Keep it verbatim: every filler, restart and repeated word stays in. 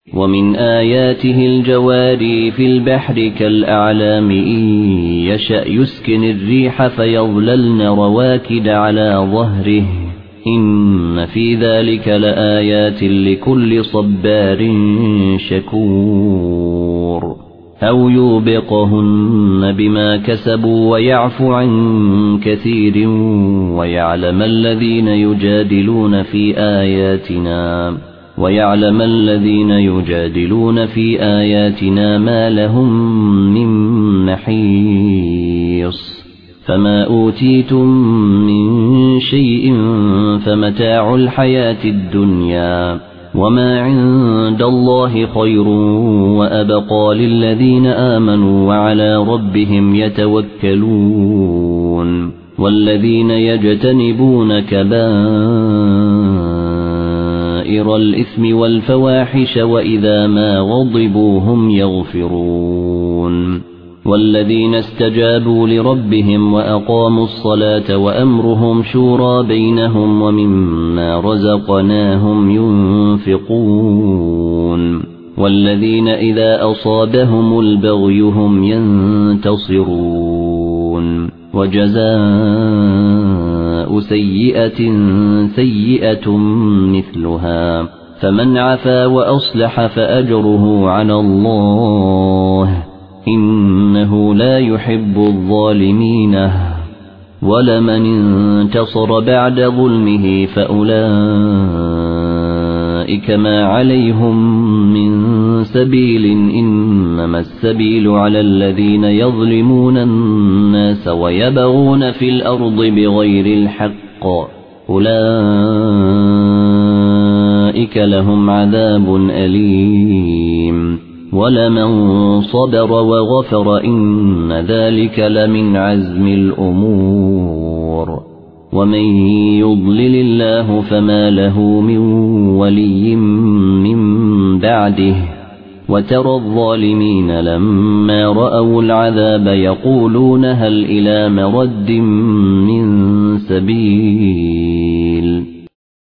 ومن آياته الجواري في البحر كالأعلام إن يشأ يسكن الريح فيظللن رواكد على ظهره إن في ذلك لآيات لكل صبار شكور أو يوبقهن بما كسبوا ويعفو عن كثير ويعلم الذين يجادلون في آياتنا ويعلم الذين يجادلون في آياتنا ما لهم من محيص فما أوتيتم من شيء فمتاع الحياة الدنيا وما عند الله خير وأبقى للذين آمنوا وعلى ربهم يتوكلون والذين يجتنبون كبائر الإثم والفواحش وإذا ما غضبوا هم يغفرون والذين استجابوا لربهم وأقاموا الصلاة وأمرهم شورى بينهم ومما رزقناهم ينفقون والذين إذا أصابهم البغي هم ينتصرون وجزاء سيئة سيئة مثلها فمن عفا وأصلح فأجره على الله إنه لا يحب الظالمين ولمن انتصر بعد ظلمه فأولئك ما عليهم من سبيل إنما السبيل على الذين يظلمون الناس ويبغون في الأرض بغير الحق أولئك لهم عذاب أليم ولمن صبر وغفر إن ذلك لمن عزم الأمور ومن يضلل الله فما له من ولي من بعده وترى الظالمين لما رأوا العذاب يقولون هل إلى مرد من سبيل